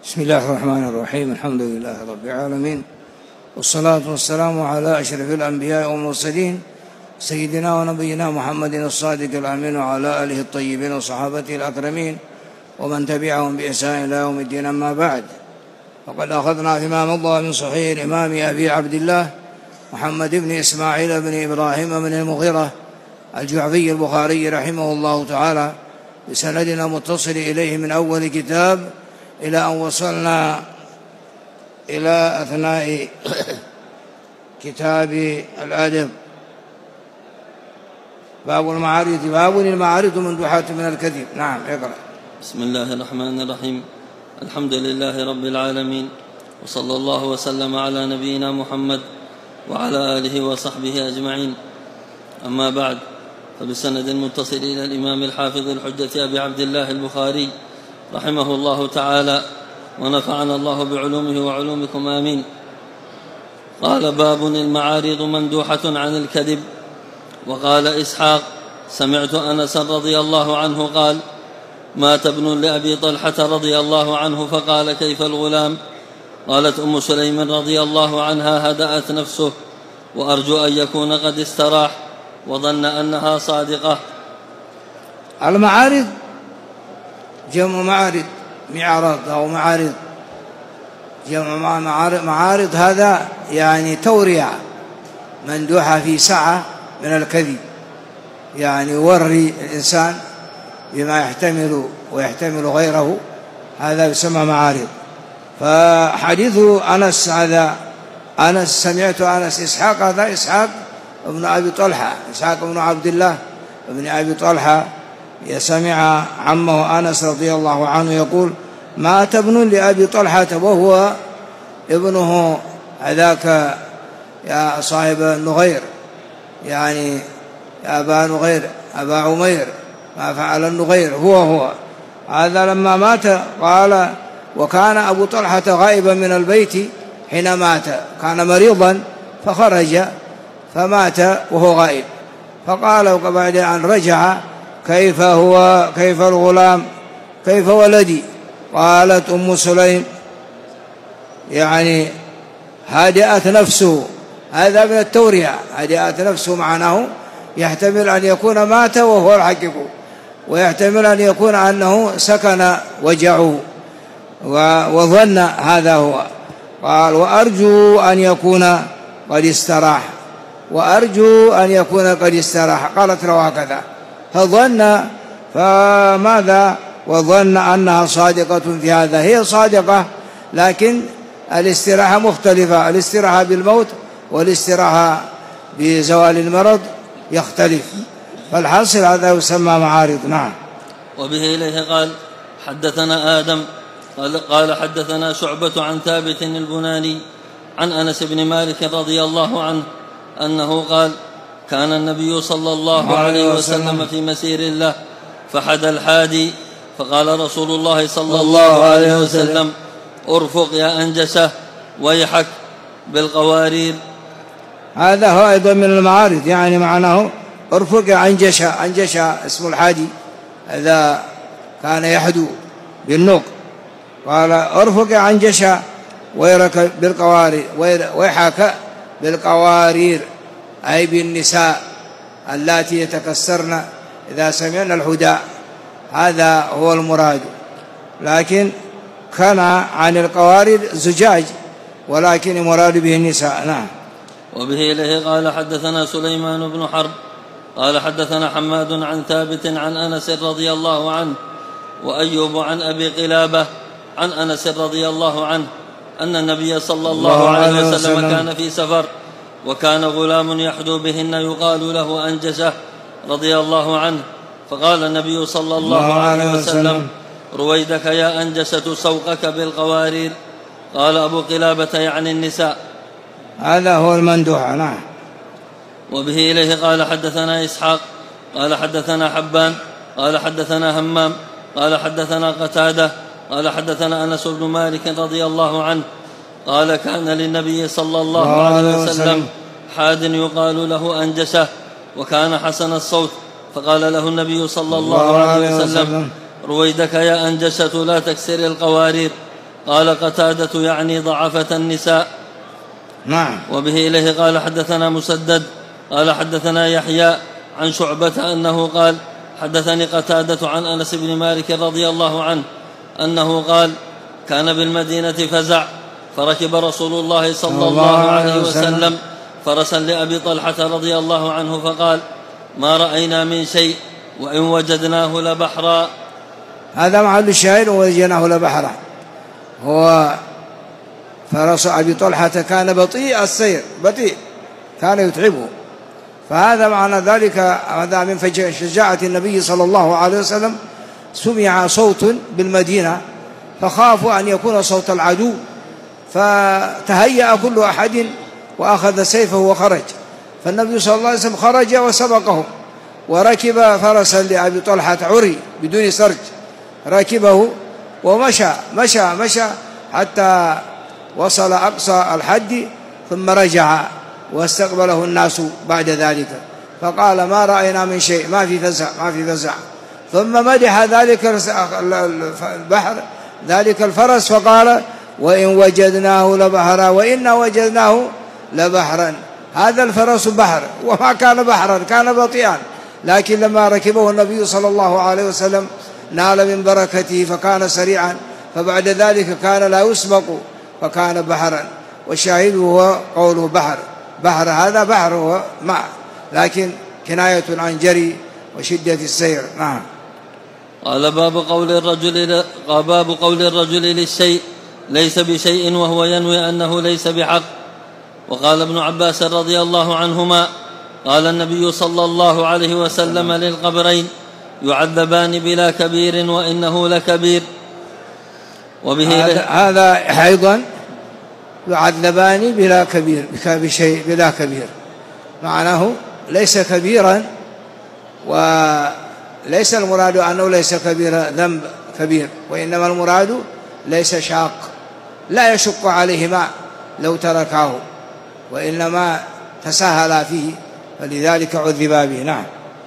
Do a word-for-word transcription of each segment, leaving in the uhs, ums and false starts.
بسم الله الرحمن الرحيم. الحمد لله رب العالمين، والصلاة والسلام على أشرف الأنبياء والمرسلين سيدنا ونبينا محمد الصادق الأمين وعلى آله الطيبين وصحابته الأكرمين ومن تبعهم بإحسان إلى يوم الدين. أما بعد، فقد أخذنا فيما مضى من صحيح الإمام أبي عبد الله محمد بن إسماعيل بن إبراهيم بن المغيرة الجعفي البخاري رحمه الله تعالى بسندنا متصل إليه من أول كتاب إلى أن وصلنا إلى أثناء كتاب الأدب. باب المعارض. باب المعارض مندوحات من الكذب. نعم، اقرأ. بسم الله الرحمن الرحيم. الحمد لله رب العالمين، وصلى الله وسلم على نبينا محمد وعلى آله وصحبه أجمعين. أما بعد، فبسند متصل إلى الإمام الحافظ الحجة أبي عبد الله البخاري رحمه الله تعالى، ونفعنا الله بعلومه وعلومكم آمين. قال: باب المعارض مندوحة عن الكذب. وقال إسحاق: سمعت أنس رضي الله عنه قال: مات ابن لأبي طلحة رضي الله عنه فقال: كيف الغلام؟ قالت أم سليم رضي الله عنها: هدأت نفسه، وأرجو أن يكون قد استراح، وظن أنها صادقة. المعارض جمع معارض، معرض أو معارض، جمع معارض. هذا يعني تورية مندوحة في سعة من الكذب، يعني يوري الإنسان بما يحتمل ويحتمل غيره، هذا يسمى معارض. فحديث أنس هذا، أنس سمعت أنس إسحاق، هذا إسحاق ابن أبي طلحة، إسحاق ابن عبد الله ابن أبي طلحة، يسمع عمه أنس رضي الله عنه يقول: مات ابن لأبي طلحة، وهو ابنه هذاك يا صاحب النغير، يعني يا أبا نغير، أبا عمير، ما فعل النغير هو هو هذا. لما مات قال: وكان أبو طلحة غائبا من البيت حين مات، كان مريضا فخرج فمات وهو غائب. فقال وبعد أن رجع: كيف هو؟ كيف الغلام؟ كيف ولدي؟ قالت أم سليم: يعني هدأت نفسه. هذا من التورية، هدأت نفسه معناه يحتمل أن يكون مات وهو الحقيق، ويحتمل أن يكون أنه سكن وجعه وظن هذا هو. قال: وأرجو أن يكون قد استراح، وأرجو أن يكون قد استراح. قالت له هكذا، فظن، فماذا؟ وظن أنها صادقة في هذا. هي صادقة، لكن الاستراحة مختلفة، الاستراحة بالموت والاستراحة بزوال المرض يختلف. فالحاصل هذا يسمى معارض. نعم. وبه إليه قال: حدثنا آدم قال حدثنا شعبة عن ثابت البناني عن أنس بن مالك رضي الله عنه أنه قال: كان النبي صلى الله عليه وسلم في مسير له، فحد الحادي، فقال رسول الله صلى الله عليه وسلم: ارفق يا أنجسة، ويحك بالقوارير. هذا هو أيضا من المعارض، يعني معناه ارفق يا أنجشة. أنجشة اسم الحادي، هذا كان يحدو بالنوق. قال: ارفق يا أنجشة، ويرك بالقوارير، ويحك بالقوارير، أي بالنساء اللاتي يتكسرن إذا سمعنا الهداء، هذا هو المراد. لكن كان عن القوارير زجاج، ولكن المراد به النساء. نعم. وبه إليه قال: حدثنا سليمان بن حرب قال حدثنا حماد عن ثابت عن أنس رضي الله عنه، وأيوب عن أبي قلابة عن أنس رضي الله عنه أن النبي صلى الله عليه وسلم كان في سفر، وكان غلام يحدو بهن يقال له أنجسة رضي الله عنه، فقال النبي صلى الله عليه وسلم: رويدك يا أنجسة، سوقك بالقوارير. قال أبو قلابة: يعني النساء. هذا هو المندوح. نعم. وبه إليه قال: حدثنا إسحاق قال حدثنا حبان قال حدثنا همام قال حدثنا قتادة قال حدثنا أنس بن مالك رضي الله عنه قال: كان للنبي صلى الله عليه وسلم حاد يقال له أنجسة، وكان حسن الصوت، فقال له النبي صلى الله عليه وسلم: رويدك يا أنجسة، لا تكسر القوارير. قال قتادة يعني ضعفة النساء. نعم. وبه إليه قال حدثنا مسدد قال حدثنا يحيى عن شعبة أنه قال حدثني قتادة عن أنس بن مالك رضي الله عنه أنه قال كان بالمدينة فزع فركب رسول الله صلى الله عليه وسلم فرسا لأبي طلحة رضي الله عنه فقال ما رأينا من شيء وإن وجدناه لبحرا. هذا محل الشاهد، ووجدناه لبحرا. هو فرس أبي طلحة كان بطيء السير، بطيء كان يتعبه، فهذا معنى ذلك هذا من شجاعة النبي صلى الله عليه وسلم. سمع صوت بالمدينة فخافوا أن يكون صوت العدو، فتهيأ كل أحد وأخذ سيفه وخرج، فالنبي صلى الله عليه وسلم خرج وسبقهم وركب فرسا لأبي طلحة عري بدون سرج، ركبه ومشى مشى مشى حتى وصل أقصى الحد، ثم رجع واستقبله الناس بعد ذلك فقال ما رأينا من شيء، ما في فزع ما في فزع. ثم مدح ذلك البحر ذلك الفرس فقال وإن وجدناه لبحرا وإن وجدناه لبحرا. هذا الفرس بحر وما كان بحرا، كان بطيئا، لكن لما ركبه النبي صلى الله عليه وسلم نال من بركته فكان سريعا، فبعد ذلك كان لا يسبق فكان بحرا. والشاهد هو قوله بحر، بحر هذا بحر هو ماء، لكن كناية عن جري وشدة السير. نعم. قال باب قول الرجل باب قول الرجل للشيء ليس بشيء وهو ينوي أنه ليس بحق. وقال ابن عباس رضي الله عنهما قال النبي صلى الله عليه وسلم للقبرين يعذبان بلا كبير وإنه لكبير. وبه هذا, هذا أيضا يعذبان بلا كبير بشيء بلا كبير، معناه ليس كبيرا، وليس المراد أنه ليس كبير ذنب كبير، وإنما المراد ليس شاق، لا يشق عليهما لو تركاه، وإنما تساهل فيه فلذلك عذب به. نعم.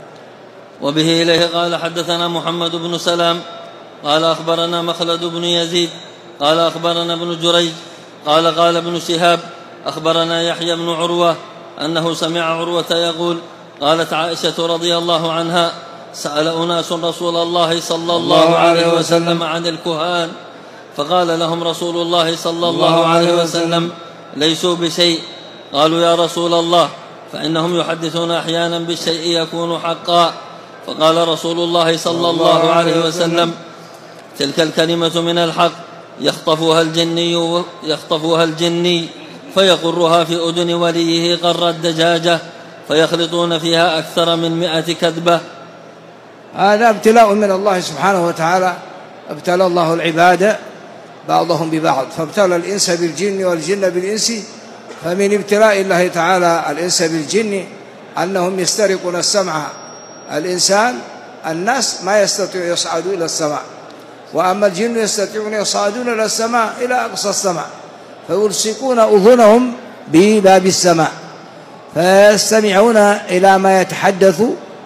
وبه إليه قال حدثنا محمد بن سلام قال أخبرنا مخلد بن يزيد قال أخبرنا ابن جريج قال قال ابن شهاب أخبرنا يحيى بن عروة أنه سمع عروة يقول قالت عائشة رضي الله عنها سأل أناس رسول الله صلى الله عليه وسلم عن الكهان فقال لهم رسول الله صلى الله عليه وسلم ليسوا بشيء. قالوا يا رسول الله فإنهم يحدثون أحيانا بالشيء يكون حقا. فقال رسول الله صلى الله عليه وسلم تلك الكلمة من الحق يخطفها الجني يخطفها الجني فيقرها في أذن وليه قر الدجاجة فيخلطون فيها أكثر من مئة كذبة. هذا ابتلاء من الله سبحانه وتعالى، ابتلى الله العباد بعضهم ببعض، فابتلى الإنس بالجن والجن بالإنس. فمن ابتلاء الله تعالى الإنس بالجن أنهم يسترقون السمع. الإنسان الناس ما يستطيع يصعدوا إلى السماء، وأما الجن يستطيعون يصعدون إلى السماء إلى أقصى السماء، فيلصقون أذنهم بباب السماء فيستمعون إلى ما يتحدث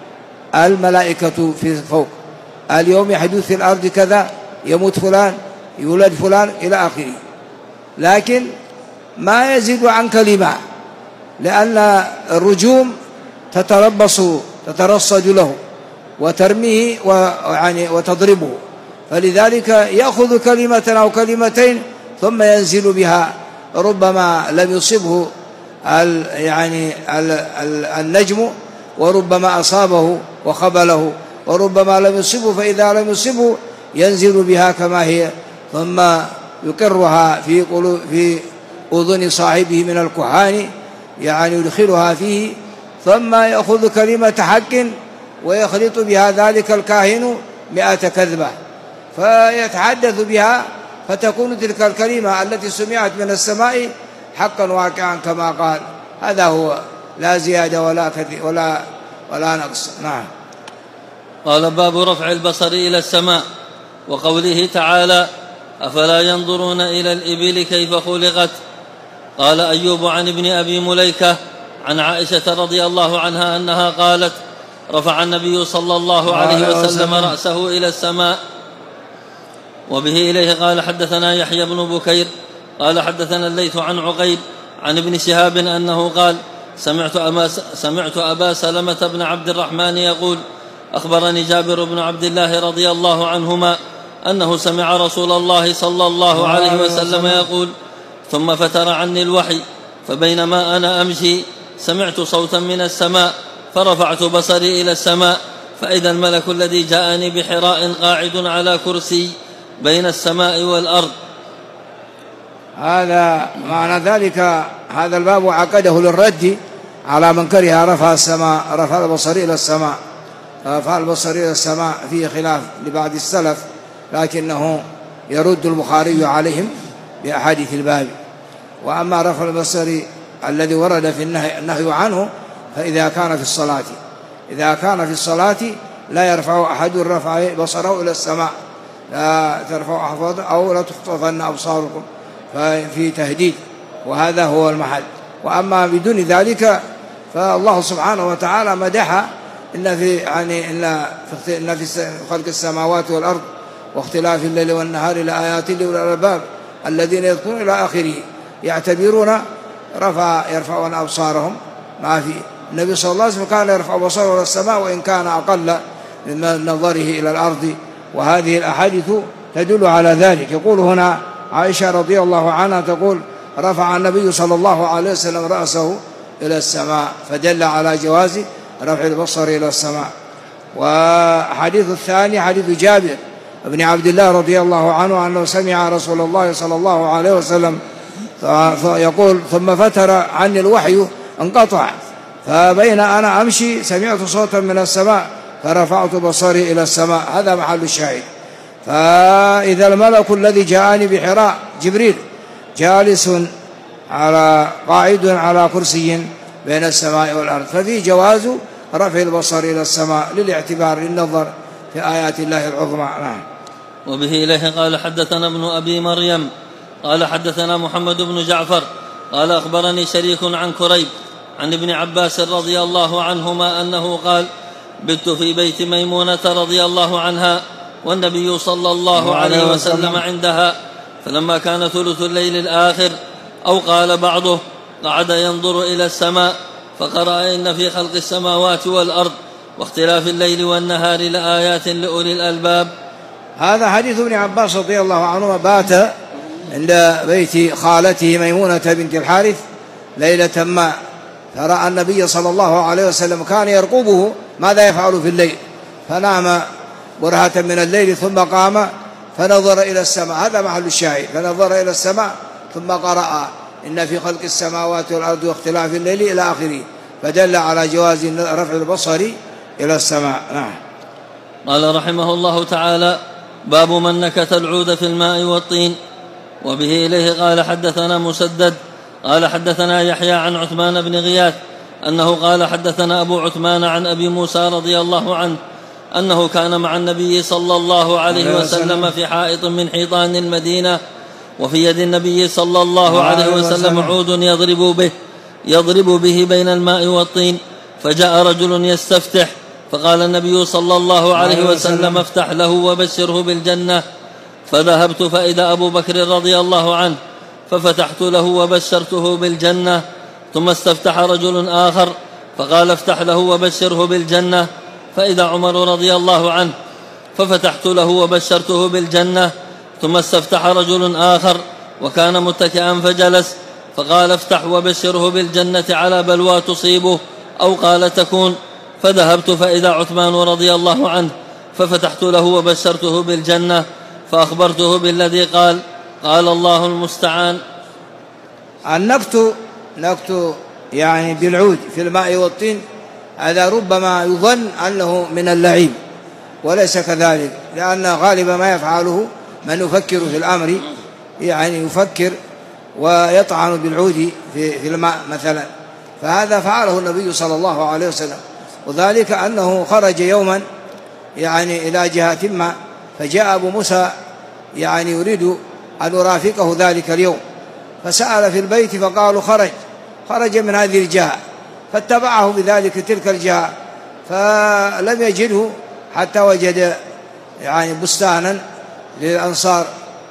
الملائكة في فوق. اليوم يحدث في الأرض كذا، يموت فلان، يولد فلان، إلى آخره، لكن ما يزيد عن كلمة، لأن الرجوم تتربص تترصد له وترميه ويعني وتضربه، فلذلك يأخذ كلمة أو كلمتين ثم ينزل بها، ربما لم يصبه ال يعني ال ال النجم، وربما أصابه وخبله، وربما لم يصبه، فإذا لم يصبه ينزل بها كما هي، ثم يقرها في قلوب في أذن صاحبه من الكهان، يعني يدخلها فيه، ثم يأخذ كلمة حق ويخلط بها ذلك الكاهن مئة كذبة فيتحدث بها، فتكون تلك الكلمة التي سمعت من السماء حقا واقعا كما قال. هذا هو، لا زيادة ولا كثير ولا ولا نقص. نعم. قال باب رفع البصر إلى السماء وقوله تعالى أفلا ينظرون إلى الإبل كيف خلقت. قال أيوب عن ابن أبي مليكة عن عائشة رضي الله عنها أنها قالت رفع النبي صلى الله عليه وسلم رأسه إلى السماء. وبه إليه قال حدثنا يحيى بن بكير قال حدثنا الليث عن عقيل عن ابن شهاب أنه قال سمعت أبا, سمعت أبا سلمة بن عبد الرحمن يقول أخبرني جابر بن عبد الله رضي الله عنهما أنه سمع رسول الله صلى الله عليه وسلم يقول ثم فتر عني الوحي فبينما أنا أمشي سمعت صوتا من السماء فرفعت بصري إلى السماء فإذا الملك الذي جاءني بحراء قاعد على كرسي بين السماء والأرض. هذا معنى ذلك هذا الباب عقده للرد على من كره رفع السماء رفع البصر إلى السماء. رفع البصر إلى السماء فيه خلاف لبعض السلف، لكنه يرد البخاري عليهم بأحاديث الباب. وأما رفع البصر الذي ورد في النهي, النهي عنه فإذا كان في الصلاة إذا كان في الصلاة لا يرفع أحد رفع بصره إلى السماء، لا ترفع أحفظ أو لا تخطفن أبصاركم في تهديد، وهذا هو المحل. وأما بدون ذلك فالله سبحانه وتعالى مدح إن في يعني إن في خلق السماوات والأرض واختلاف الليل والنهار لآيات لأولي الألباب الذين يذكرون إلى آخره، يعتبرون رفع يرفعون أبصارهم. ما في النبي صلى الله عليه وسلم كان يرفع بصره إلى السماء وإن كان أقل من نظره إلى الأرض، وهذه الأحاديث تدل على ذلك. يقول هنا عائشة رضي الله عنها تقول رفع النبي صلى الله عليه وسلم رأسه إلى السماء، فدل على جواز رفع البصر إلى السماء. وحديث الثاني حديث جابر بن عبد الله رضي الله عنه أنه سمع رسول الله صلى الله عليه وسلم يقول ثم فتر عني الوحي انقطع فبين أنا أمشي سمعت صوتا من السماء فرفعت بصري إلى السماء. هذا محل الشاهد. فإذا الملك الذي جاءني بحراء جبريل جالس على قاعد على كرسي بين السماء والأرض، ففي جواز رفع البصر إلى السماء للاعتبار للنظر في آيات الله العظمى. نعم. وبه إليه قال حدثنا ابن أبي مريم قال حدثنا محمد بن جعفر قال أخبرني شريك عن كريب عن ابن عباس رضي الله عنهما أنه قال بت في بيت ميمونة رضي الله عنها والنبي صلى الله عليه وسلم عندها، فلما كان ثلث الليل الآخر أو قال بعضه قعد ينظر إلى السماء فقرأ إن في خلق السماوات والأرض واختلاف الليل والنهار لآيات لأولي الألباب. هذا حديث ابن عباس رضي الله عنه. بات عند بيت خالته ميمونة بنت الحارث ليلة ما، فرأى النبي صلى الله عليه وسلم كان يرقبه ماذا يفعل في الليل، فنام برهة من الليل ثم قام فنظر إلى السماء. هذا محل الشاهد. فنظر إلى السماء ثم قرأ إن في خلق السماوات والأرض واختلاف الليل إلى آخره، فدل على جواز رفع البصر إلى السماء. نعم. قال رحمه الله تعالى باب من نكت العود في الماء والطين. وبه إليه قال حدثنا مسدد قال حدثنا يحيى عن عثمان بن غياث أنه قال حدثنا أبو عثمان عن أبي موسى رضي الله عنه أنه كان مع النبي صلى الله عليه وسلم في حائط من حيطان المدينة، وفي يد النبي صلى الله عليه وسلم عود يضرب به يضرب به بين الماء والطين، فجاء رجل يستفتح فقال النبي صلى الله عليه وسلم افتح له وبشره بالجنة، فذهبت فإذا أبو بكر رضي الله عنه ففتحت له وبشرته بالجنة، ثم استفتح رجل آخر فقال افتح له وبشره بالجنة، فإذا عمر رضي الله عنه ففتحت له وبشرته بالجنة، ثم استفتح رجل آخر وكان متكئا فجلس فقال افتح وبشره بالجنة على بلوى تصيبه أو قال تكون، فذهبت فإذا عثمان رضي الله عنه ففتحت له وبشرته بالجنة، فأخبرته بالذي قال قال الله المستعان. النكت نكت يعني بالعود في الماء والطين هذا ربما يظن أنه من اللعيب وليس كذلك، لأن غالب ما يفعله من يفكر في الأمر، يعني يفكر ويطعن بالعود في الماء مثلا، فهذا فعله النبي صلى الله عليه وسلم. وذلك أنه خرج يوما يعني إلى جهة ما، فجاء أبو موسى يعني يريد أن يرافقه ذلك اليوم، فسأل في البيت فقالوا خرج خرج من هذه الجهة، فاتبعه بذلك تلك الجهة فلم يجده حتى وجد يعني بستانا للأنصار،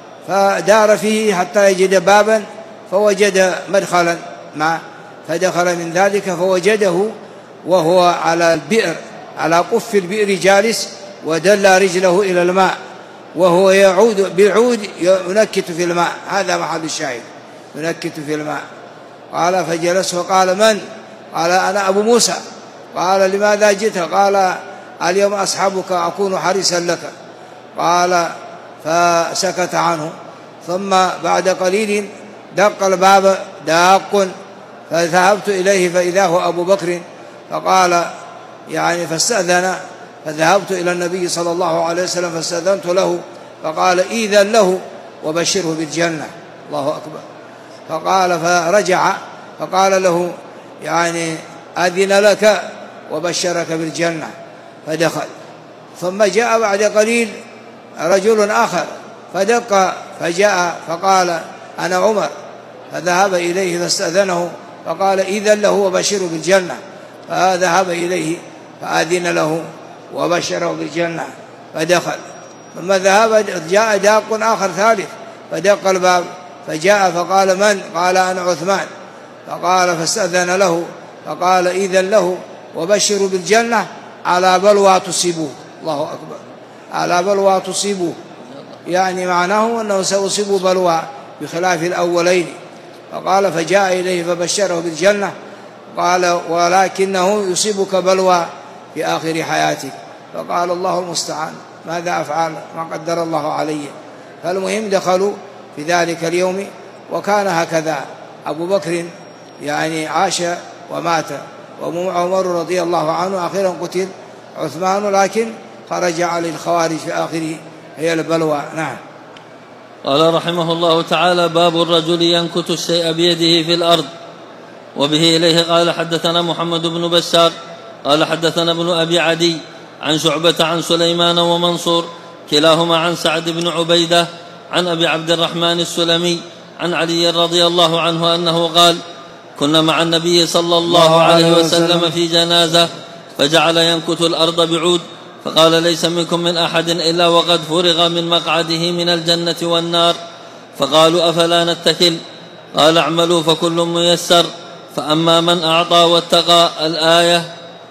فدار فيه حتى يجد بابا فوجد مدخلا معه، فدخل من ذلك فوجده وهو على البئر، على قف البئر جالس، ودل رجله إلى الماء وهو يعود بالعود ينكت في الماء. هذا محل الشاهد، ينكت في الماء. قال فجلس وقال من؟ قال أنا أبو موسى. قال لماذا جئت؟ قال اليوم أصحابك أكون حريصا لك. قال فسكت عنه. ثم بعد قليل دق الباب داق، فذهبت إليه فإذا هو أبو بكر، فقال يعني فاستأذن، فذهبت إلى النبي صلى الله عليه وسلم فاستأذنت له، فقال إذن له وبشره بالجنة. الله أكبر. فقال فرجع فقال له يعني أذن لك وبشرك بالجنة، فدخل. ثم جاء بعد قليل رجل آخر فدق فجاء فقال أنا عمر، فذهب إليه فاستأذنه، فقال إذن له وبشره بالجنة، فذهب إليه فأذن له وبشره بالجنة فدخل. ثم ذهب جاء داق آخر ثالث فدق الباب فجاء فقال من؟ قال أنا عثمان. فقال فاستأذن له، فقال إذن له وبشروا بالجنة على بلوى تصيبوه. الله أكبر. على بلوى تصيبوه، يعني معناه أنه سيصيب بلوى بخلاف الأولين. فقال فجاء إليه فبشره بالجنة، قال ولكنه يصيبك بلوى في آخر حياتك. فقال الله المستعان، ماذا أفعل؟ ما قدر الله علي. فالمهم دخلوا في ذلك اليوم، وكان هكذا. أبو بكر يعني عاش ومات، وعمر رضي الله عنه أخيرا قتل، عثمان لكن خرج على الخوارج في آخره هي البلوى. نعم. قال رحمه الله تعالى: باب الرجل ينكت الشيء بيده في الأرض. وبه إليه قال حدثنا محمد بن بشار قال حدثنا ابن أبي عدي عن شعبة عن سليمان ومنصور كلاهما عن سعد بن عبيدة عن أبي عبد الرحمن السلمي عن علي رضي الله عنه أنه قال: كنا مع النبي صلى الله عليه وسلم في جنازة، فجعل ينكت الأرض بعود، فقال: ليس منكم من أحد إلا وقد فرغ من مقعده من الجنة والنار. فقالوا: أفلا نتكل؟ قال: اعملوا فكل ميسر، فأما من أعطى واتقى. الآية.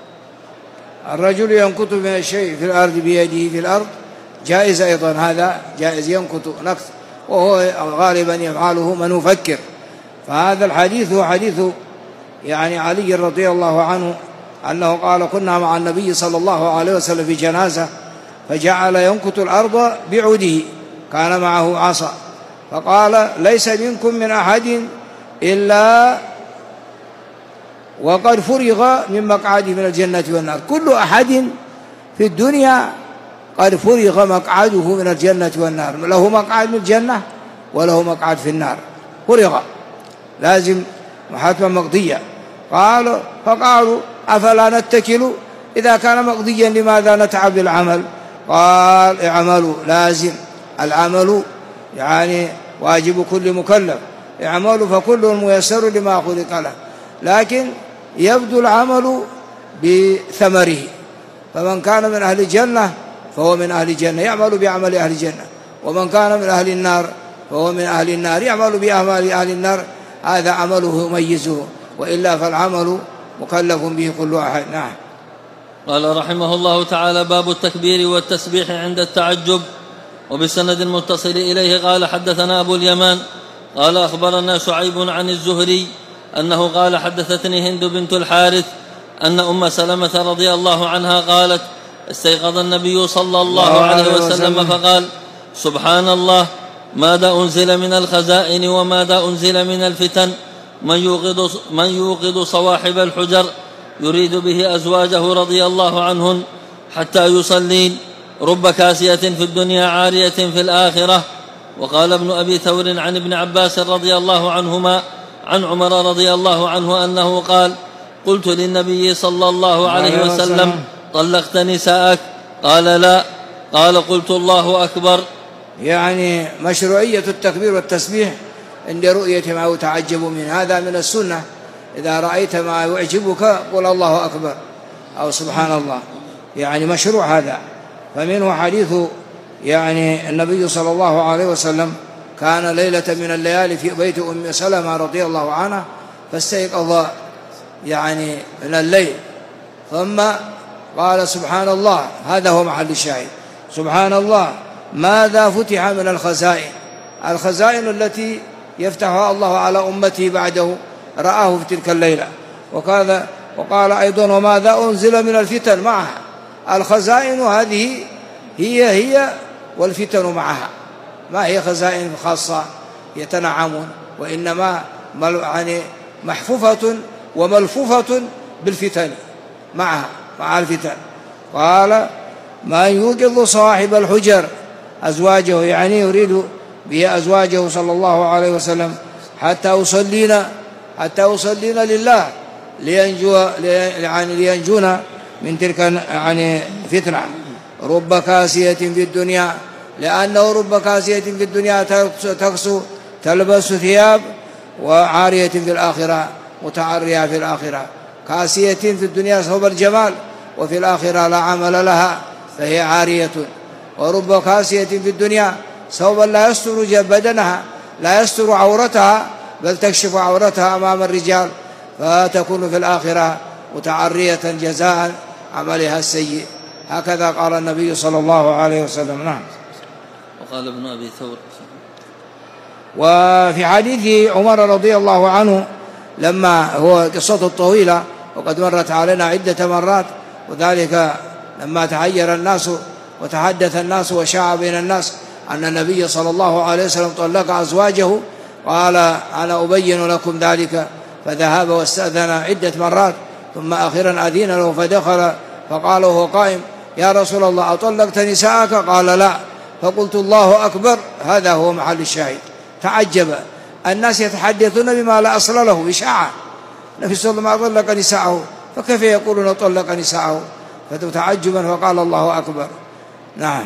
الرجل ينكت من الشيء في الأرض بيده في الأرض جائز أيضا، هذا جائز ينكت نكت، وهو غالبا يفعله من يفكر. فهذا الحديث هو حديث يعني علي رضي الله عنه أنه قال: كنا مع النبي صلى الله عليه وسلم في جنازة، فجعل ينكت الأرض بعوده، كان معه عصا، فقال: ليس منكم من أحد إلا وقد فرغ من مقعده من الجنة والنار. كل أحد في الدنيا قد فرغ مقعده من الجنة والنار، له مقعد من الجنة وله مقعد في النار، فرغ لازم محاتمة مقضية. قالوا فقالوا: أفلا نتكل؟ إذا كان مقضيا لماذا نتعب بالعمل؟ قال: اعملوا، لازم العمل يعني واجب كل مكلف، اعملوا فكل ميسر لما خلق له، لكن يبدو العمل بثمره، فمن كان من أهل الجنة فهو من أهل الجنة يعمل بعمل أهل الجنة، ومن كان من أهل النار فهو من أهل النار يعمل بأعمال أهل النار، هذا عمله يميزه، وإلا فالعمل مكلف به كل أحد. نعم. قال رحمه الله تعالى: باب التكبير والتسبيح عند التعجب. وبسند المتصل إليه قال حدثنا أبو اليمان قال أخبرنا شعيب عن الزهري أنه قال: حدثتني هند بنت الحارث أن أم سلمة رضي الله عنها قالت: استيقظ النبي صلى الله عليه وسلم فقال: سبحان الله، ماذا أنزل من الخزائن وماذا أنزل من الفتن، من يوقظ, من يوقظ صواحب الحجر يريد به أزواجه رضي الله عنهن حتى يصلين، رب كاسية في الدنيا عارية في الآخرة. وقال ابن أبي ثور عن ابن عباس رضي الله عنهما عن عمر رضي الله عنه أنه قال: قلت للنبي صلى الله عليه وسلم: طلقت نساءك؟ قال: لا. قال: قلت: الله أكبر. يعني مشروعية التكبير والتسبيح عند رؤية ما يتعجب منه، هذا من السنة. إذا رأيت ما يعجبك قل الله أكبر أو سبحان الله، يعني مشروع هذا. فمنه حديث يعني النبي صلى الله عليه وسلم كان ليلة من الليالي في بيت أم سلمة رضي الله عنها، فاستيقظ يعني من الليل، ثم قال سبحان الله، هذا هو محل الشاهد، سبحان الله ماذا فتح من الخزائن، الخزائن التي يفتحها الله على أمته بعده رآه في تلك الليلة. وقال, وقال أيضا وماذا أنزل من الفتن معها، الخزائن هذه هي هي والفتن معها، ما هي خزائن خاصة يتنعمون، وإنما يعني محفوفة وملفوفة بالفتن معها مع الفتن. قال ما يوقظ صاحب الحجر أزواجه، يعني يريد به أزواجه صلى الله عليه وسلم، حتى يصلينا حتى يصلينا لله لينجو يعني لينجونا من تلك يعني فتنة. رب كاسية في الدنيا، لأنه رب كاسية في الدنيا تكسو تلبس ثياب، وعارية في الآخرة متعرية في الآخرة. كاسية في الدنيا ثوب الجمال، وفي الآخرة لا عمل لها فهي عارية. ورب كاسية في الدنيا ثوبا لا يستر بدنها، لا يستر عورتها، بل تكشف عورتها أمام الرجال، فتكون في الآخرة متعرية جزاء عملها السيء. هكذا قال النبي صلى الله عليه وسلم. نعم. وقال ابن أبي ثور. وفي حديث عمر رضي الله عنه لما هو قصته الطويلة وقد مرت علينا عدة مرات، وذلك لما تحير الناس وتحدث الناس وشاع بين الناس أن النبي صلى الله عليه وسلم طلق أزواجه، قال أنا أبين لكم ذلك، فذهب واستأذن عدة مرات، ثم أخيرا أذين له فدخل، فقال وهو قائم يا رسول الله أطلقت نساءك؟ قال لا. فقلت الله أكبر، هذا هو محل الشاهد. تعجب الناس يتحدثون بما لا أصل له، إشاعة، النبي صلى الله عليه وسلم طلق نساءه، فكيف يقولون طلق نساءه؟ فتعجبا، فقال الله أكبر. نعم.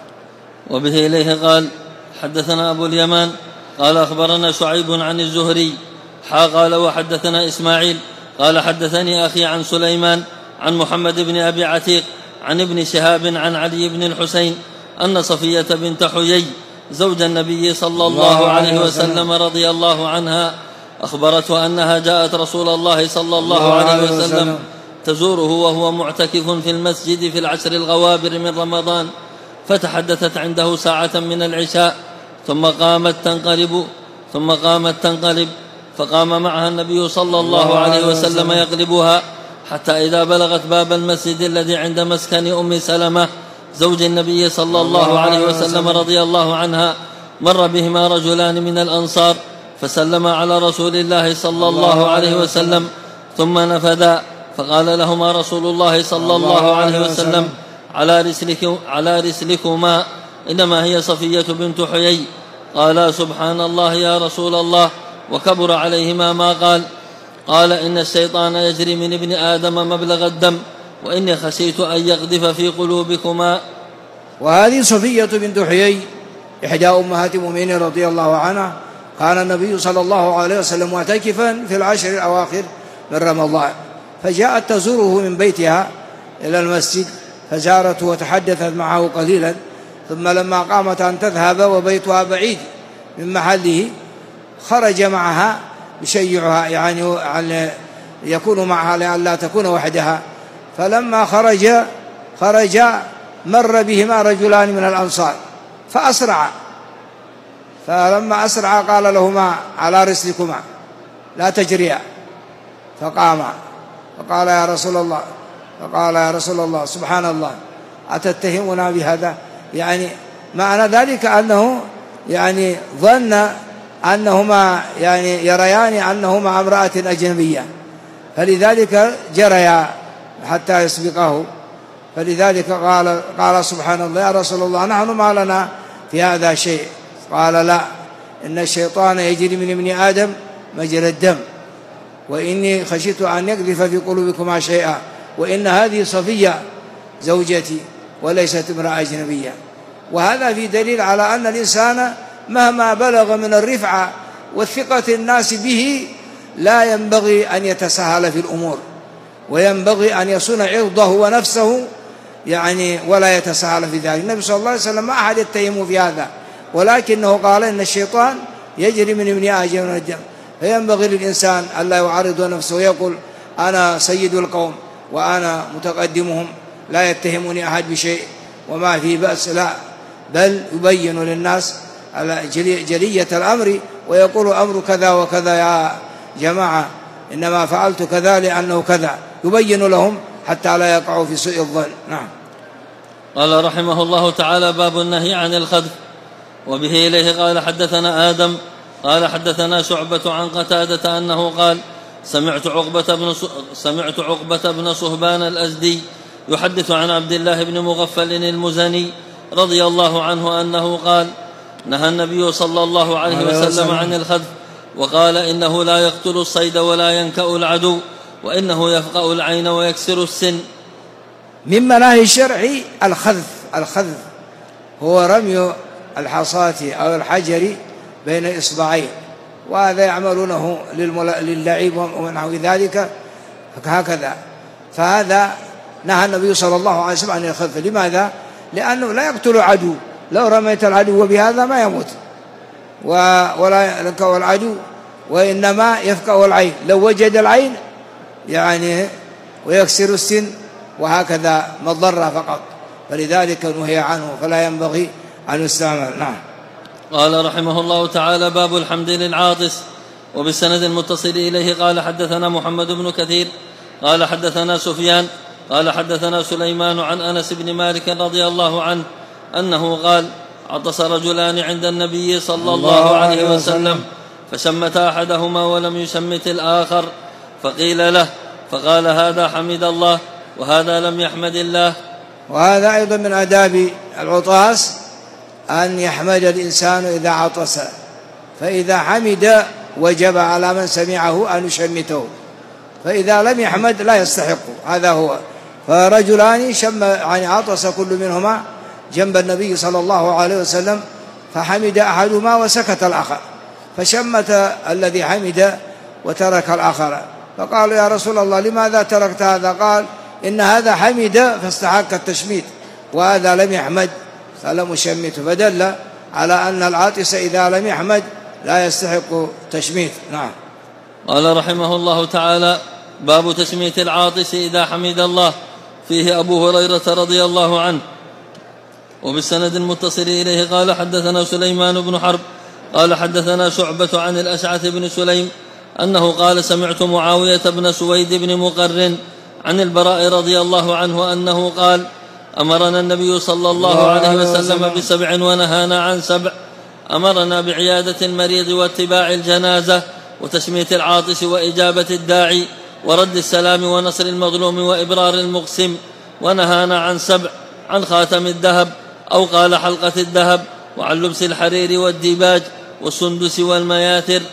وبه إليه قال حدثنا أبو اليمان قال أخبرنا شعيب عن الزهري حا قال وحدثنا إسماعيل قال حدثني أخي عن سليمان عن محمد بن أبي عتيق عن ابن شهاب عن علي بن الحسين أن صفية بنت حيي زوج النبي صلى الله عليه وسلم رضي الله عنها أخبرته أنها جاءت رسول الله صلى الله عليه وسلم تزوره وهو معتكف في المسجد في العشر الغوابر من رمضان، فتحدثت عنده ساعة من العشاء، ثم قامت تنقلب ثم قامت تنقلب فقام معها النبي صلى الله عليه وسلم يقلبها، حتى إذا بلغت باب المسجد الذي عند مسكن أم سلمة زوج النبي صلى الله عليه وسلم رضي الله عنها، مر بهما رجلان من الأنصار فسلم على رسول الله صلى الله عليه وسلم ثم نفذا، فقال لهما رسول الله صلى الله عليه وسلم على رسلكم على رسلكما إنما هي صفية بنت حيي. قالا سبحان الله يا رسول الله، وكبر عليهما ما قال. قال إن الشيطان يجري من ابن آدم مبلغ الدم، وإني خشيت أن يقذف في قلوبكما. وهذه صفية بنت حيي إحدى أمهات المؤمنين رضي الله عنها، كان النبي صلى الله عليه وسلم معتكفا في العشر الأواخر من رمضان، فجاءت تزوره من بيتها إلى المسجد، فزارته وتحدثت معه قليلا، ثم لما قامت أن تذهب وبيتها بعيد من محله خرج معها يشيعها، يعني يكون معها لئلا تكون وحدها. فلما خرج خرج مر بهما رجلان من الأنصار فأسرع، فلما أسرع قال لهما على رسلكما لا تجريا، فقام فقال يا رسول الله فقال يا رسول الله سبحان الله أتتهمنا بهذا؟ يعني معنى ذلك أنه يعني ظن أنهما يعني يريان أنهما امرأة أجنبية، فلذلك جريا حتى يسبقه. فلذلك قال قال سبحان الله يا رسول الله نحن ما لنا في هذا شيء. قال لا، إن الشيطان يجري من ابن آدم مجرى الدم، وإني خشيت أن يقذف في قلوبكما شيئا، وإن هذه صفية زوجتي وليست امرأة أجنبية. وهذا في دليل على أن الإنسان مهما بلغ من الرفعة والثقة الناس به لا ينبغي أن يتساهل في الأمور، وينبغي أن يصون عرضه ونفسه يعني ولا يتساهل في ذلك. النبي صلى الله عليه وسلم ما أحد يتهمه في هذا، ولكنه قال إن الشيطان يجري من ابن آدم من الدم، فينبغي للإنسان ألا يعرض نفسه ويقول أنا سيد القوم وأنا متقدمهم لا يتهمني أحد بشيء وما في بأس، لا، بل يبين للناس جلية الأمر ويقول أمر كذا وكذا يا جماعة، إنما فعلت كذا لأنه كذا، يبين لهم حتى لا يقعوا في سوء الظن. نعم. قال رحمه الله تعالى: باب النهي عن الخذف. وبه إليه قال حدثنا آدم قال حدثنا شعبة عن قتادة أنه قال: سمعت عقبة بن سمعت عقبة بن صهبان الأزدي يحدث عن عبد الله بن مغفل المزني رضي الله عنه أنه قال: نهى النبي صلى الله عليه وسلم عن الخذف، وقال: إنه لا يقتل الصيد ولا ينكأ العدو، وإنه يفقأ العين ويكسر السن. من مناهي الشرع الخذف. الخذف هو رمي الحصاة أو الحجر بين إصبعين، وهذا يعملونه للعب ونحو ذلك هكذا، فهذا نهى النبي صلى الله عليه وسلم عن الخذف. لماذا؟ لأنه لا يقتل العدو، لو رميت العدو بهذا ما يموت ولا ينكأ العدو، وإنما يفقأ العين، لو وجد العين يعني ويكسر السن، وهكذا مضرة فقط، فلذلك نهي عنه فلا ينبغي أن يستعمل. نعم. قال رحمه الله تعالى: باب الحمد للعاطس. وبالسند المتصل إليه قال حدثنا محمد بن كثير قال حدثنا سفيان قال حدثنا سليمان عن أنس بن مالك رضي الله عنه أنه قال: عطس رجلان عند النبي صلى الله عليه وسلم فشمت أحدهما ولم يشمت الآخر، فقيل له فقال: هذا حمد الله وهذا لم يحمد الله. وهذا أيضا من آداب العطاس أن يحمد الإنسان إذا عطس، فإذا حمد وجب على من سمعه أن يشمته، فإذا لم يحمد لا يستحق. هذا هو. فرجلان شم يعني عطس كل منهما جنب النبي صلى الله عليه وسلم، فحمد أحدهما وسكت الآخر، فشمت الذي حمد وترك الآخر، فقالوا: يا رسول الله لماذا تركت هذا؟ قال: إن هذا حمد فاستحق التشميت، وهذا لم يحمد فلم يشمته، فدل على أن العاطس إذا لم يحمد لا يستحق تشميت. نعم. قال رحمه الله تعالى: باب تشميت العاطس إذا حمد الله. فيه أبو هريرة رضي الله عنه. وبالسند المتصل إليه قال حدثنا سليمان بن حرب قال حدثنا شعبة عن الأشعث بن سليم أنه قال: سمعت معاوية بن سويد بن مقرن عن البراء رضي الله عنه أنه قال: أمرنا النبي صلى الله عليه وسلم بسبع ونهانا عن سبع. أمرنا بعيادة المريض واتباع الجنازة وتشميت العاطس وإجابة الداعي ورد السلام ونصر المظلوم وإبرار المقسم. ونهانا عن سبع: عن خاتم الذهب أو قال حلقة الذهب، وعن لبس الحرير والديباج والسندس والمياثر.